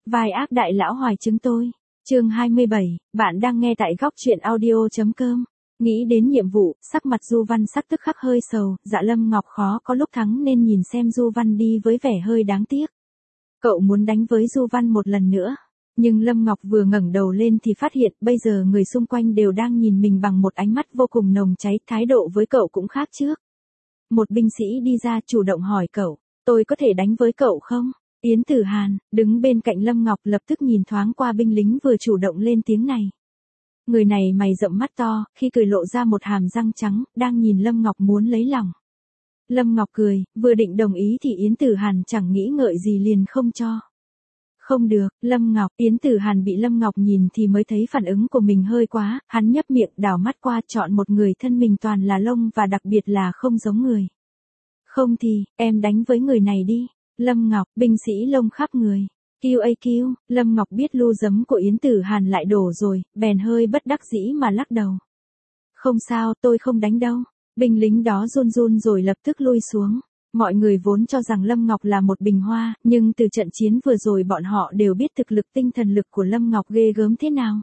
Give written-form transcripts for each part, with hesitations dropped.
Vai ác đại lão hoài chứng tôi. Chương 27, bạn đang nghe tại góc truyện audio.com. Nghĩ đến nhiệm vụ, sắc mặt Du Văn sắc tức khắc hơi sầu, Dạ Lâm Ngọc khó có lúc thắng nên nhìn xem Du Văn đi với vẻ hơi đáng tiếc. Cậu muốn đánh với Du Văn một lần nữa. Nhưng Lâm Ngọc vừa ngẩng đầu lên thì phát hiện bây giờ người xung quanh đều đang nhìn mình bằng một ánh mắt vô cùng nồng cháy, thái độ với cậu cũng khác trước. Một binh sĩ đi ra chủ động hỏi cậu, tôi có thể đánh với cậu không? Yến Tử Hàn, đứng bên cạnh Lâm Ngọc lập tức nhìn thoáng qua binh lính vừa chủ động lên tiếng này. Người này mày rậm mắt to, khi cười lộ ra một hàm răng trắng, đang nhìn Lâm Ngọc muốn lấy lòng. Lâm Ngọc cười, vừa định đồng ý thì Yến Tử Hàn chẳng nghĩ ngợi gì liền không cho. Không được, Lâm Ngọc, Yến Tử Hàn bị Lâm Ngọc nhìn thì mới thấy phản ứng của mình hơi quá, hắn nhấp miệng đảo mắt qua chọn một người thân mình toàn là lông và đặc biệt là không giống người. Không thì, em đánh với người này đi. Lâm Ngọc, binh sĩ lông khắp người. QAQ, Lâm Ngọc biết lu giấm của Yến Tử Hàn lại đổ rồi, bèn hơi bất đắc dĩ mà lắc đầu. Không sao, tôi không đánh đâu. Binh lính đó run run rồi lập tức lui xuống. Mọi người vốn cho rằng Lâm Ngọc là một bình hoa, nhưng từ trận chiến vừa rồi bọn họ đều biết thực lực tinh thần lực của Lâm Ngọc ghê gớm thế nào.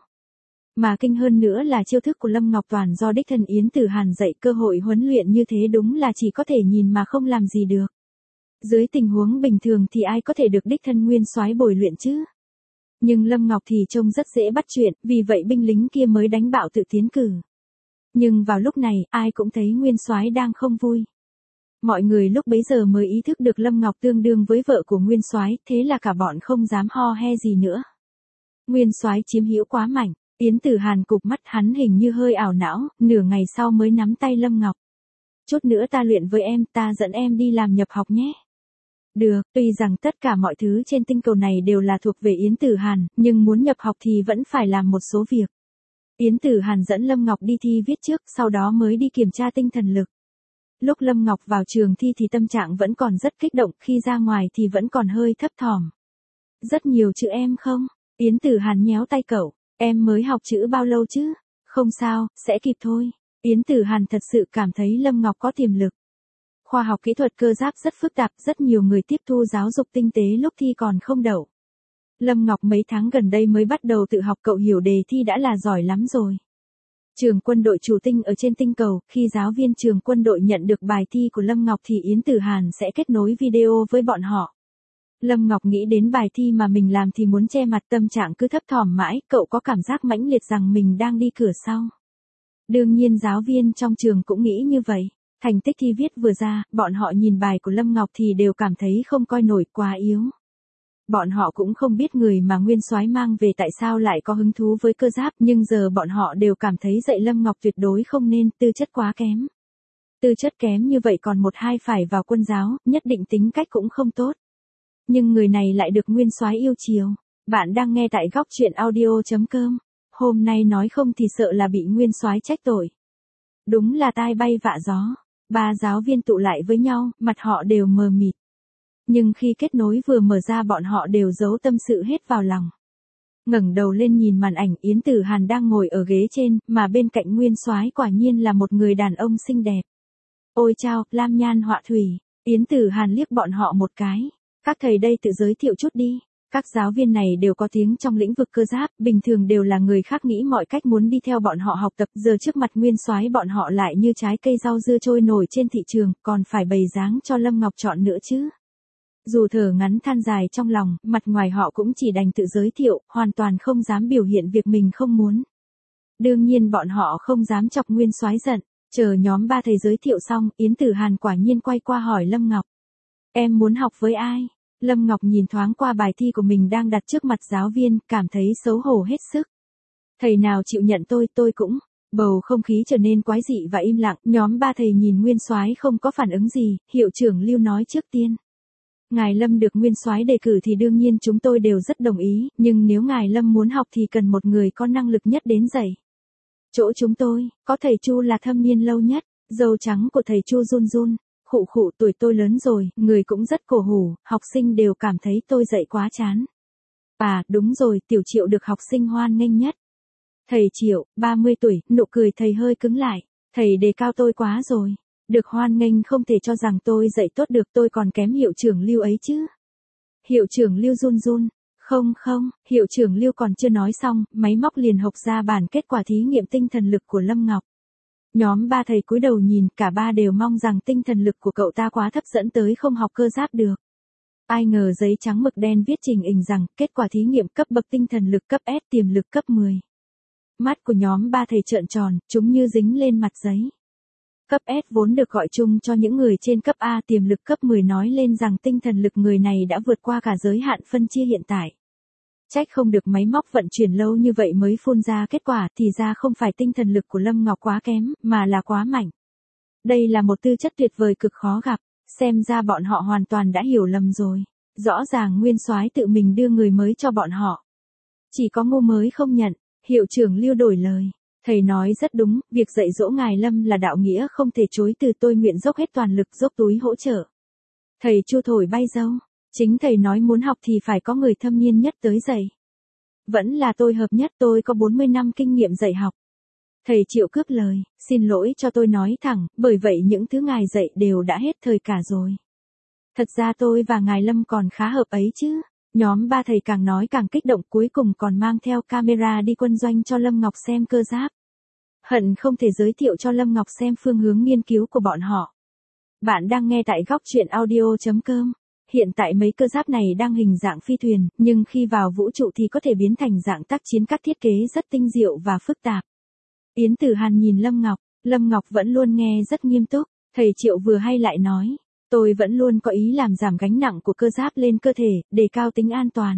Mà kinh hơn nữa là chiêu thức của Lâm Ngọc toàn do đích thân Yến Tử Hàn dạy, cơ hội huấn luyện như thế đúng là chỉ có thể nhìn mà không làm gì được. Dưới tình huống bình thường thì ai có thể được đích thân nguyên soái bồi luyện chứ? Nhưng Lâm Ngọc thì trông rất dễ bắt chuyện, vì vậy binh lính kia mới đánh bạo tự tiến cử. Nhưng vào lúc này, ai cũng thấy nguyên soái đang không vui. Mọi người lúc bấy giờ mới ý thức được Lâm Ngọc tương đương với vợ của nguyên soái, thế là cả bọn không dám ho he gì nữa. Nguyên soái chiếm hữu quá mạnh, Yến Tử Hàn cụp mắt, hắn hình như hơi ảo não, nửa ngày sau mới nắm tay Lâm Ngọc. Chút nữa ta luyện với em, ta dẫn em đi làm nhập học nhé. Được, tuy rằng tất cả mọi thứ trên tinh cầu này đều là thuộc về Yến Tử Hàn, nhưng muốn nhập học thì vẫn phải làm một số việc. Yến Tử Hàn dẫn Lâm Ngọc đi thi viết trước, sau đó mới đi kiểm tra tinh thần lực. Lúc Lâm Ngọc vào trường thi thì tâm trạng vẫn còn rất kích động, khi ra ngoài thì vẫn còn hơi thấp thỏm. Rất nhiều chữ em không? Yến Tử Hàn nhéo tay cậu, em mới học chữ bao lâu chứ? Không sao, sẽ kịp thôi. Yến Tử Hàn thật sự cảm thấy Lâm Ngọc có tiềm lực. Khoa học kỹ thuật cơ giáp rất phức tạp, rất nhiều người tiếp thu giáo dục tinh tế lúc thi còn không đậu. Lâm Ngọc mấy tháng gần đây mới bắt đầu tự học, cậu hiểu đề thi đã là giỏi lắm rồi. Trường quân đội chủ tinh ở trên tinh cầu, khi giáo viên trường quân đội nhận được bài thi của Lâm Ngọc thì Yến Tử Hàn sẽ kết nối video với bọn họ. Lâm Ngọc nghĩ đến bài thi mà mình làm thì muốn che mặt, tâm trạng cứ thấp thỏm mãi, cậu có cảm giác mãnh liệt rằng mình đang đi cửa sau. Đương nhiên giáo viên trong trường cũng nghĩ như vậy. Thành tích thi viết vừa ra, bọn họ nhìn bài của Lâm Ngọc thì đều cảm thấy không coi nổi, quá yếu. Bọn họ cũng không biết người mà nguyên soái mang về tại sao lại có hứng thú với cơ giáp, nhưng giờ bọn họ đều cảm thấy dạy Lâm Ngọc tuyệt đối không nên, tư chất quá kém. Tư chất kém như vậy còn một hai phải vào quân giáo, nhất định tính cách cũng không tốt. Nhưng người này lại được nguyên soái yêu chiều. Bạn đang nghe tại góc truyện audio.com. Hôm nay nói không thì sợ là bị nguyên soái trách tội. Đúng là tai bay vạ gió. Ba giáo viên tụ lại với nhau, mặt họ đều mờ mịt. Nhưng khi kết nối vừa mở ra bọn họ đều giấu tâm sự hết vào lòng. Ngẩng đầu lên nhìn màn ảnh, Yến Tử Hàn đang ngồi ở ghế trên, mà bên cạnh nguyên soái quả nhiên là một người đàn ông xinh đẹp. Ôi chao, lam nhan họa thủy. Yến Tử Hàn liếc bọn họ một cái. Các thầy đây tự giới thiệu chút đi. Các giáo viên này đều có tiếng trong lĩnh vực cơ giáp, bình thường đều là người khác nghĩ mọi cách muốn đi theo bọn họ học tập, giờ trước mặt nguyên soái bọn họ lại như trái cây rau dưa trôi nổi trên thị trường, còn phải bày dáng cho Lâm Ngọc chọn nữa chứ. Dù thở ngắn than dài trong lòng, mặt ngoài họ cũng chỉ đành tự giới thiệu, hoàn toàn không dám biểu hiện việc mình không muốn. Đương nhiên bọn họ không dám chọc nguyên soái giận, chờ nhóm ba thầy giới thiệu xong, Yến Tử Hàn quả nhiên quay qua hỏi Lâm Ngọc. Em muốn học với ai? Lâm Ngọc nhìn thoáng qua bài thi của mình đang đặt trước mặt giáo viên, cảm thấy xấu hổ hết sức. Thầy nào chịu nhận tôi cũng. Bầu không khí trở nên quái dị và im lặng, nhóm ba thầy nhìn nguyên soái không có phản ứng gì, hiệu trưởng Lưu nói trước tiên. Ngài Lâm được nguyên soái đề cử thì đương nhiên chúng tôi đều rất đồng ý, nhưng nếu ngài Lâm muốn học thì cần một người có năng lực nhất đến dạy. Chỗ chúng tôi, có thầy Chu là thâm niên lâu nhất, râu trắng của thầy Chu run run. Khụ khụ, tuổi tôi lớn rồi, người cũng rất cổ hủ, học sinh đều cảm thấy tôi dạy quá chán. À, đúng rồi, Tiểu Triệu được học sinh hoan nghênh nhất. Thầy Triệu, 30 tuổi, nụ cười thầy hơi cứng lại. Thầy đề cao tôi quá rồi. Được hoan nghênh không thể cho rằng tôi dạy tốt được, tôi còn kém hiệu trưởng Lưu ấy chứ. Hiệu trưởng Lưu run run. Không không, hiệu trưởng Lưu còn chưa nói xong, máy móc liền hộc ra bản kết quả thí nghiệm tinh thần lực của Lâm Ngọc. Nhóm ba thầy cúi đầu nhìn, cả ba đều mong rằng tinh thần lực của cậu ta quá thấp dẫn tới không học cơ giáp được. Ai ngờ giấy trắng mực đen viết trình hình rằng, kết quả thí nghiệm cấp bậc tinh thần lực cấp S, tiềm lực cấp 10. Mắt của nhóm ba thầy trợn tròn, chúng như dính lên mặt giấy. Cấp S vốn được gọi chung cho những người trên cấp A, tiềm lực cấp 10 nói lên rằng tinh thần lực người này đã vượt qua cả giới hạn phân chia hiện tại. Trách không được máy móc vận chuyển lâu như vậy mới phun ra kết quả, thì ra không phải tinh thần lực của Lâm Ngọc quá kém, mà là quá mạnh. Đây là một tư chất tuyệt vời cực khó gặp, xem ra bọn họ hoàn toàn đã hiểu lầm rồi. Rõ ràng Nguyên Soái tự mình đưa người mới cho bọn họ. Chỉ có ngu mới không nhận, hiệu trưởng Lưu đổi lời. Thầy nói rất đúng, việc dạy dỗ ngài Lâm là đạo nghĩa không thể chối từ, tôi nguyện dốc hết toàn lực, dốc túi hỗ trợ. Thầy Chu thổi bay dâu, chính thầy nói muốn học thì phải có người thâm niên nhất tới dạy. Vẫn là tôi hợp nhất, tôi có 40 năm kinh nghiệm dạy học. Thầy Triệu cướp lời, xin lỗi cho tôi nói thẳng, bởi vậy những thứ ngài dạy đều đã hết thời cả rồi. Thật ra tôi và ngài Lâm còn khá hợp ấy chứ. Nhóm ba thầy càng nói càng kích động, cuối cùng còn mang theo camera đi quân doanh cho Lâm Ngọc xem cơ giáp. Hận không thể giới thiệu cho Lâm Ngọc xem phương hướng nghiên cứu của bọn họ. Bạn đang nghe tại góc truyện audio.com. Hiện tại mấy cơ giáp này đang hình dạng phi thuyền, nhưng khi vào vũ trụ thì có thể biến thành dạng tác chiến, các thiết kế rất tinh diệu và phức tạp. Yến Tử Hàn nhìn Lâm Ngọc vẫn luôn nghe rất nghiêm túc. Thầy Triệu vừa hay lại nói, tôi vẫn luôn có ý làm giảm gánh nặng của cơ giáp lên cơ thể, đề cao tính an toàn.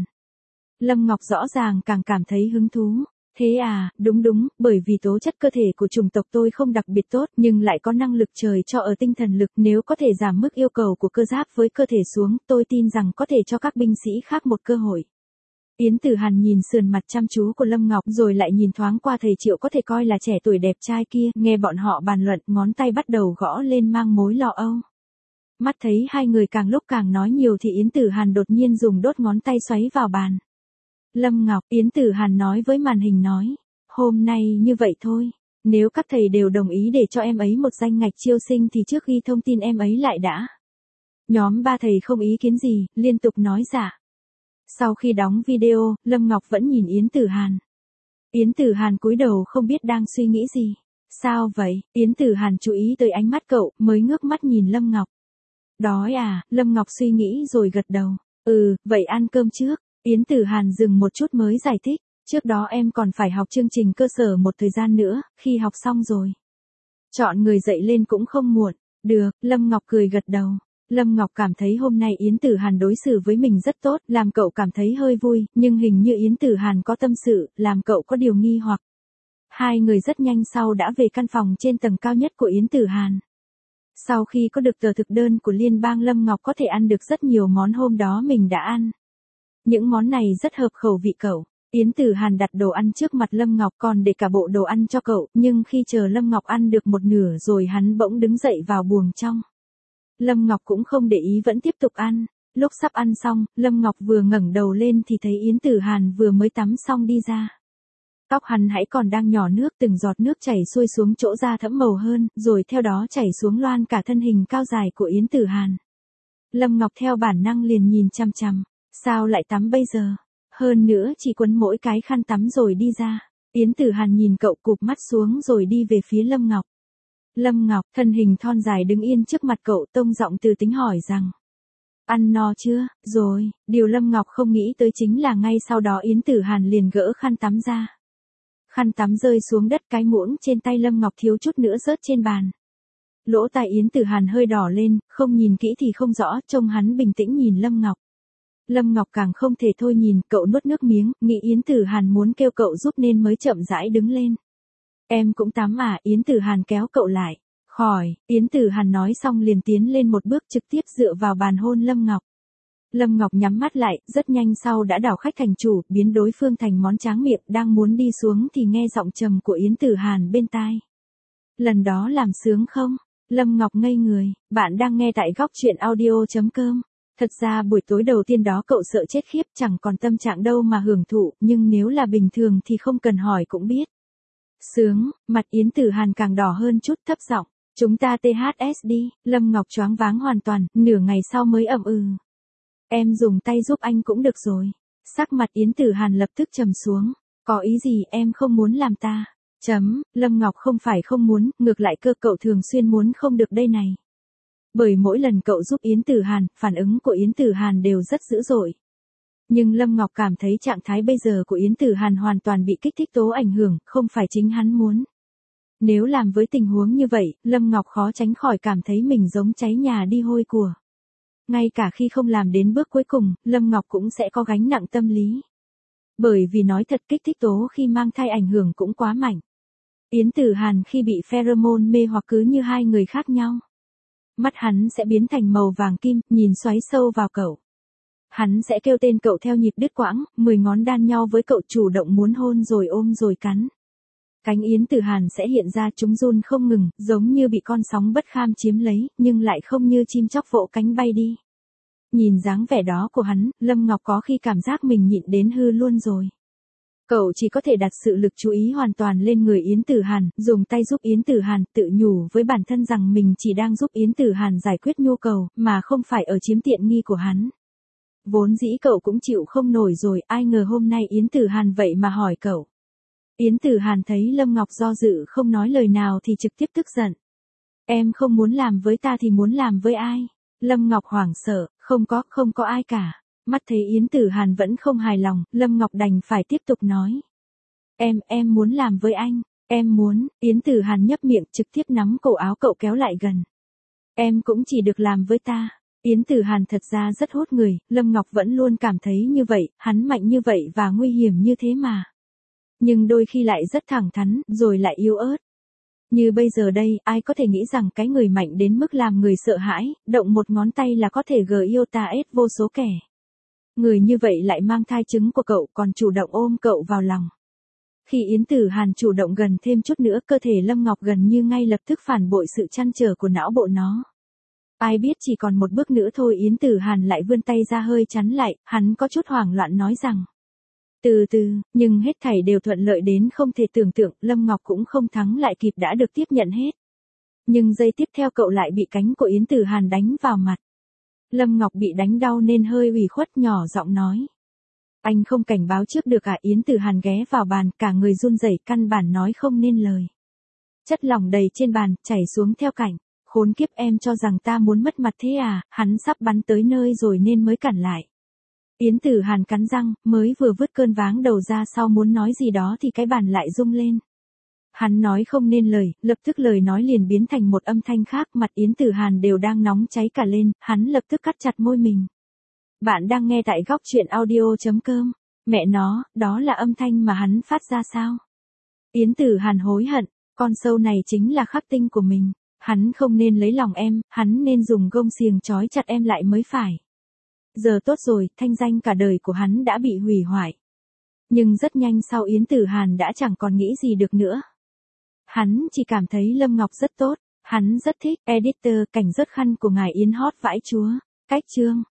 Lâm Ngọc rõ ràng càng cảm thấy hứng thú. Thế à, đúng, bởi vì tố chất cơ thể của chủng tộc tôi không đặc biệt tốt, nhưng lại có năng lực trời cho ở tinh thần lực, nếu có thể giảm mức yêu cầu của cơ giáp với cơ thể xuống, tôi tin rằng có thể cho các binh sĩ khác một cơ hội. Yến Tử Hàn nhìn sườn mặt chăm chú của Lâm Ngọc rồi lại nhìn thoáng qua thầy Triệu có thể coi là trẻ tuổi đẹp trai kia, nghe bọn họ bàn luận, ngón tay bắt đầu gõ lên mang mối lo âu. Mắt thấy hai người càng lúc càng nói nhiều thì Yến Tử Hàn đột nhiên dùng đốt ngón tay xoáy vào bàn. Lâm Ngọc, Yến Tử Hàn nói với màn hình nói, hôm nay như vậy thôi, nếu các thầy đều đồng ý để cho em ấy một danh ngạch chiêu sinh thì trước ghi thông tin em ấy lại đã. Nhóm ba thầy không ý kiến gì, liên tục nói dạ. Sau khi đóng video, Lâm Ngọc vẫn nhìn Yến Tử Hàn. Yến Tử Hàn cúi đầu không biết đang suy nghĩ gì. Sao vậy? Yến Tử Hàn chú ý tới ánh mắt cậu, mới ngước mắt nhìn Lâm Ngọc. Đói à? Lâm Ngọc suy nghĩ rồi gật đầu. Vậy ăn cơm trước. Yến Tử Hàn dừng một chút mới giải thích. Trước đó em còn phải học chương trình cơ sở một thời gian nữa, khi học xong rồi. Chọn người dậy lên cũng không muộn. Được, Lâm Ngọc cười gật đầu. Lâm Ngọc cảm thấy hôm nay Yến Tử Hàn đối xử với mình rất tốt, làm cậu cảm thấy hơi vui, nhưng hình như Yến Tử Hàn có tâm sự, làm cậu có điều nghi hoặc. Hai người rất nhanh sau đã về căn phòng trên tầng cao nhất của Yến Tử Hàn. Sau khi có được tờ thực đơn của liên bang, Lâm Ngọc có thể ăn được rất nhiều món hôm đó mình đã ăn. Những món này rất hợp khẩu vị cậu. Yến Tử Hàn đặt đồ ăn trước mặt Lâm Ngọc còn để cả bộ đồ ăn cho cậu, nhưng khi chờ Lâm Ngọc ăn được một nửa rồi hắn bỗng đứng dậy vào buồng trong. Lâm Ngọc cũng không để ý vẫn tiếp tục ăn. Lúc sắp ăn xong, Lâm Ngọc vừa ngẩng đầu lên thì thấy Yến Tử Hàn vừa mới tắm xong đi ra. Tóc hắn hãy còn đang nhỏ nước, từng giọt nước chảy xuôi xuống chỗ da thẫm màu hơn, rồi theo đó chảy xuống loan cả thân hình cao dài của Yến Tử Hàn. Lâm Ngọc theo bản năng liền nhìn chằm chằm. Sao lại tắm bây giờ? Hơn nữa chỉ quấn mỗi cái khăn tắm rồi đi ra. Yến Tử Hàn nhìn cậu cụp mắt xuống rồi đi về phía Lâm Ngọc. Lâm Ngọc, thân hình thon dài đứng yên trước mặt cậu, tông giọng từ tính hỏi rằng. Ăn no chưa? Rồi, điều Lâm Ngọc không nghĩ tới chính là ngay sau đó Yến Tử Hàn liền gỡ khăn tắm ra. Khăn tắm rơi xuống đất, cái muỗng trên tay Lâm Ngọc thiếu chút nữa rớt trên bàn. Lỗ tai Yến Tử Hàn hơi đỏ lên, không nhìn kỹ thì không rõ, trông hắn bình tĩnh nhìn Lâm Ngọc. Lâm Ngọc càng không thể thôi nhìn, cậu nuốt nước miếng, nghĩ Yến Tử Hàn muốn kêu cậu giúp nên mới chậm rãi đứng lên. Em cũng tắm à? Yến Tử Hàn kéo cậu lại. Khỏi, Yến Tử Hàn nói xong liền tiến lên một bước trực tiếp dựa vào bàn hôn Lâm Ngọc. Lâm Ngọc nhắm mắt lại, rất nhanh sau đã đảo khách thành chủ, biến đối phương thành món tráng miệng, đang muốn đi xuống thì nghe giọng trầm của Yến Tử Hàn bên tai. Lần đó làm sướng không? Lâm Ngọc ngây người, bạn đang nghe tại góc truyện audio.com. Thật ra buổi tối đầu tiên đó cậu sợ chết khiếp, chẳng còn tâm trạng đâu mà hưởng thụ, nhưng nếu là bình thường thì không cần hỏi cũng biết. Sướng, mặt Yến Tử Hàn càng đỏ hơn chút, thấp giọng. Chúng ta THS đi. Lâm Ngọc choáng váng hoàn toàn, nửa ngày sau mới ậm ừ. Em dùng tay giúp anh cũng được rồi. Sắc mặt Yến Tử Hàn lập tức trầm xuống. Có ý gì em không muốn làm ta? Lâm Ngọc không phải không muốn, ngược lại cơ cậu thường xuyên muốn không được đây này. Bởi mỗi lần cậu giúp Yến Tử Hàn, phản ứng của Yến Tử Hàn đều rất dữ dội. Nhưng Lâm Ngọc cảm thấy trạng thái bây giờ của Yến Tử Hàn hoàn toàn bị kích thích tố ảnh hưởng, không phải chính hắn muốn. Nếu làm với tình huống như vậy, Lâm Ngọc khó tránh khỏi cảm thấy mình giống cháy nhà đi hôi của. Ngay cả khi không làm đến bước cuối cùng, Lâm Ngọc cũng sẽ có gánh nặng tâm lý. Bởi vì nói thật kích thích tố khi mang thai ảnh hưởng cũng quá mạnh. Yến Tử Hàn khi bị pheromone mê hoặc cứ như hai người khác nhau. Mắt hắn sẽ biến thành màu vàng kim, nhìn xoáy sâu vào cậu. Hắn sẽ kêu tên cậu theo nhịp đứt quãng, 10 ngón đan nhau với cậu chủ động muốn hôn rồi ôm rồi cắn. Cánh Yến Tử Hàn sẽ hiện ra chúng run không ngừng, giống như bị con sóng bất kham chiếm lấy, nhưng lại không như chim chóc vỗ cánh bay đi. Nhìn dáng vẻ đó của hắn, Lâm Ngọc có khi cảm giác mình nhịn đến hư luôn rồi. Cậu chỉ có thể đặt sự lực chú ý hoàn toàn lên người Yến Tử Hàn, dùng tay giúp Yến Tử Hàn, tự nhủ với bản thân rằng mình chỉ đang giúp Yến Tử Hàn giải quyết nhu cầu, mà không phải ở chiếm tiện nghi của hắn. Vốn dĩ cậu cũng chịu không nổi rồi, ai ngờ hôm nay Yến Tử Hàn vậy mà hỏi cậu. Yến Tử Hàn thấy Lâm Ngọc do dự không nói lời nào thì trực tiếp tức giận. Em không muốn làm với ta thì muốn làm với ai? Lâm Ngọc hoảng sợ, không có ai cả. Mắt thấy Yến Tử Hàn vẫn không hài lòng, Lâm Ngọc đành phải tiếp tục nói. Em muốn làm với anh, em muốn, Yến Tử Hàn nhấp miệng trực tiếp nắm cổ áo cậu kéo lại gần. Em cũng chỉ được làm với ta. Yến Tử Hàn thật ra rất hút người, Lâm Ngọc vẫn luôn cảm thấy như vậy, hắn mạnh như vậy và nguy hiểm như thế mà. Nhưng đôi khi lại rất thẳng thắn, rồi lại yếu ớt. Như bây giờ đây, ai có thể nghĩ rằng cái người mạnh đến mức làm người sợ hãi, động một ngón tay là có thể GIOTA vô số kẻ. Người như vậy lại mang thai trứng của cậu còn chủ động ôm cậu vào lòng. Khi Yến Tử Hàn chủ động gần thêm chút nữa, cơ thể Lâm Ngọc gần như ngay lập tức phản bội sự trăn trở của não bộ nó. Ai biết chỉ còn một bước nữa thôi Yến Tử Hàn lại vươn tay ra hơi chắn lại, hắn có chút hoảng loạn nói rằng. Từ từ, nhưng hết thảy đều thuận lợi đến không thể tưởng tượng, Lâm Ngọc cũng không thắng lại kịp đã được tiếp nhận hết. Nhưng giây tiếp theo cậu lại bị cánh của Yến Tử Hàn đánh vào mặt. Lâm Ngọc bị đánh đau nên hơi ủy khuất nhỏ giọng nói. Anh không cảnh báo trước được à? Yến Tử Hàn ghé vào bàn, cả người run rẩy căn bản nói không nên lời. Chất lỏng đầy trên bàn, chảy xuống theo cạnh. Khốn kiếp, em cho rằng ta muốn mất mặt thế à? Hắn sắp bắn tới nơi rồi nên mới cản lại. Yến Tử Hàn cắn răng, mới vừa vứt cơn váng đầu ra sau muốn nói gì đó thì cái bàn lại rung lên. Hắn nói không nên lời, lập tức lời nói liền biến thành một âm thanh khác, mặt Yến Tử Hàn đều đang nóng cháy cả lên, hắn lập tức cắt chặt môi mình. Bạn đang nghe tại góc truyện audio.com. Mẹ nó, đó là âm thanh mà hắn phát ra sao? Yến Tử Hàn hối hận, con sâu này chính là khắc tinh của mình. Hắn không nên lấy lòng em, hắn nên dùng gông xiềng trói chặt em lại mới phải. Giờ tốt rồi, thanh danh cả đời của hắn đã bị hủy hoại. Nhưng rất nhanh sau Yến Tử Hàn đã chẳng còn nghĩ gì được nữa. Hắn chỉ cảm thấy Lâm Ngọc rất tốt, hắn rất thích. Editor, cảnh rớt khăn của ngài Yến hót vãi chúa. Cách chương.